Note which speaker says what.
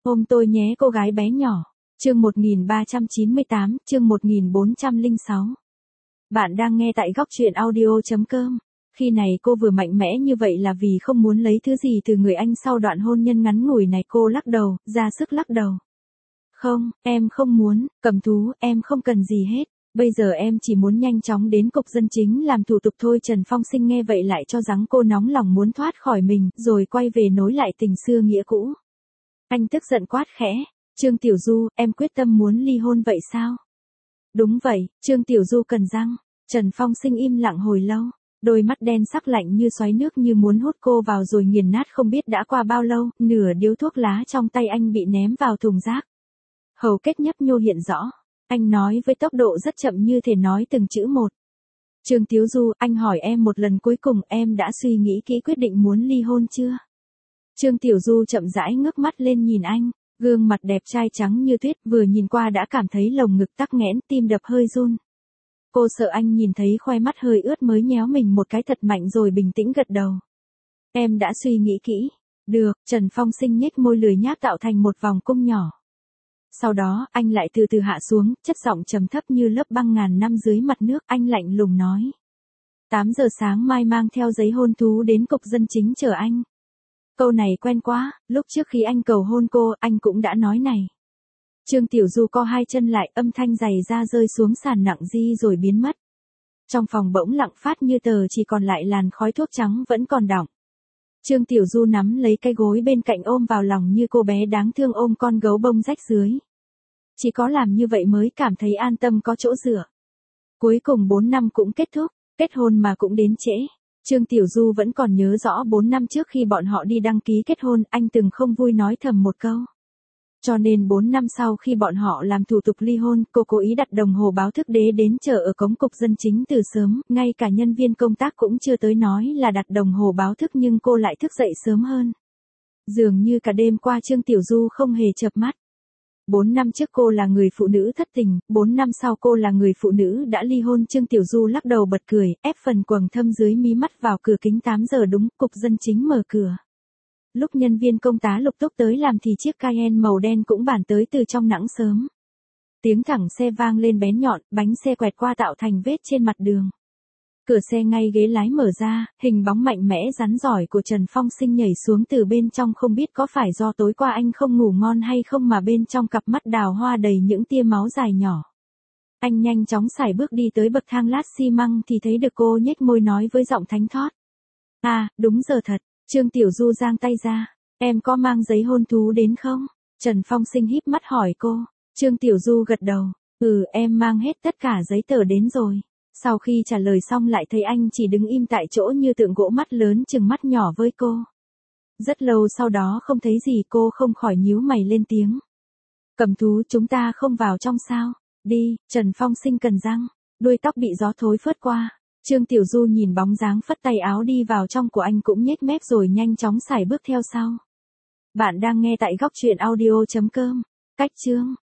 Speaker 1: Ôm tôi nhé cô gái bé nhỏ. Chương 1398, chương 1406. Bạn đang nghe tại góc truyện audio.com. Khi này cô vừa mạnh mẽ như vậy là vì không muốn lấy thứ gì từ người anh sau đoạn hôn nhân ngắn ngủi này. Cô lắc đầu, ra sức lắc đầu. Không, em không muốn, Cầm Thú, em không cần gì hết. Bây giờ em chỉ muốn nhanh chóng đến cục dân chính làm thủ tục thôi. Trần Phong Sinh nghe vậy lại cho rằng cô nóng lòng muốn thoát khỏi mình, rồi quay về nối lại tình xưa nghĩa cũ. Anh tức giận quát khẽ, Trương Tiểu Du, em quyết tâm muốn ly hôn vậy sao? Đúng vậy, Trương Tiểu Du cần răng. Trần Phong Sinh im lặng hồi lâu, đôi mắt đen sắc lạnh như xoáy nước như muốn hút cô vào rồi nghiền nát. Không biết đã qua bao lâu, nửa điếu thuốc lá trong tay anh bị ném vào thùng rác. Hầu kết nhấp nhô hiện rõ, anh nói với tốc độ rất chậm như thể nói từng chữ một. Trương Tiểu Du, anh hỏi em một lần cuối cùng, em đã suy nghĩ kỹ quyết định muốn ly hôn chưa? Trương Tiểu Du chậm rãi ngước mắt lên nhìn anh, gương mặt đẹp trai trắng như tuyết, vừa nhìn qua đã cảm thấy lồng ngực tắc nghẽn, tim đập hơi run. Cô sợ anh nhìn thấy khoe mắt hơi ướt mới nhéo mình một cái thật mạnh rồi bình tĩnh gật đầu. Em đã suy nghĩ kỹ. Được, Trần Phong Sinh nhếch môi lười nhác tạo thành một vòng cung nhỏ. Sau đó, anh lại từ từ hạ xuống, chất giọng trầm thấp như lớp băng ngàn năm dưới mặt nước. Anh lạnh lùng nói. 8 giờ sáng mai mang theo giấy hôn thú đến cục dân chính chờ anh. Câu này quen quá, lúc trước khi anh cầu hôn cô, anh cũng đã nói này. Trương Tiểu Du co hai chân lại, âm thanh dày ra rơi xuống sàn nặng di rồi biến mất. Trong phòng bỗng lặng phát như tờ, chỉ còn lại làn khói thuốc trắng vẫn còn đọng. Trương Tiểu Du nắm lấy cái gối bên cạnh ôm vào lòng như cô bé đáng thương ôm con gấu bông rách dưới. Chỉ có làm như vậy mới cảm thấy an tâm có chỗ dựa. Cuối cùng 4 năm cũng kết thúc, kết hôn mà cũng đến trễ. Trương Tiểu Du vẫn còn nhớ rõ 4 năm trước khi bọn họ đi đăng ký kết hôn, anh từng không vui nói thầm một câu. Cho nên 4 năm sau khi bọn họ làm thủ tục ly hôn, cô cố ý đặt đồng hồ báo thức đế đến chờ ở cổng cục dân chính từ sớm, ngay cả nhân viên công tác cũng chưa tới nói là đặt đồng hồ báo thức nhưng cô lại thức dậy sớm hơn. Dường như cả đêm qua Trương Tiểu Du không hề chợp mắt. 4 năm trước cô là người phụ nữ thất tình, 4 năm sau cô là người phụ nữ đã ly hôn. Trương Tiểu Du lắc đầu bật cười, ép phần quầng thâm dưới mí mắt vào cửa kính. 8 giờ đúng, cục dân chính mở cửa. Lúc nhân viên công tá lục túc tới làm thì chiếc Cayenne màu đen cũng bản tới từ trong nắng sớm. Tiếng thẳng xe vang lên bén nhọn, bánh xe quẹt qua tạo thành vết trên mặt đường. Cửa xe ngay ghế lái mở ra, hình bóng mạnh mẽ rắn giỏi của Trần Phong Sinh nhảy xuống từ bên trong. Không biết có phải do tối qua anh không ngủ ngon hay không mà bên trong cặp mắt đào hoa đầy những tia máu dài nhỏ. Anh nhanh chóng sải bước đi tới bậc thang lát xi măng thì thấy được cô nhếch môi nói với giọng thánh thót. À, đúng giờ thật. Trương Tiểu Du giang tay ra. Em có mang giấy hôn thú đến không? Trần Phong Sinh híp mắt hỏi cô. Trương Tiểu Du gật đầu. Em mang hết tất cả giấy tờ đến rồi. Sau khi trả lời xong lại thấy anh chỉ đứng im tại chỗ như tượng gỗ, mắt lớn chừng mắt nhỏ với cô. Rất lâu sau đó không thấy gì, cô không khỏi nhíu mày lên tiếng. Cầm Thú, chúng ta không vào trong sao? Đi. Trần Phong Sinh cần răng. Đuôi tóc bị gió thối phớt qua. Trương Tiểu Du nhìn bóng dáng phất tay áo đi vào trong của anh cũng nhếch mép rồi nhanh chóng sải bước theo sau. Bạn đang nghe tại góc truyện audio.com. Cách chương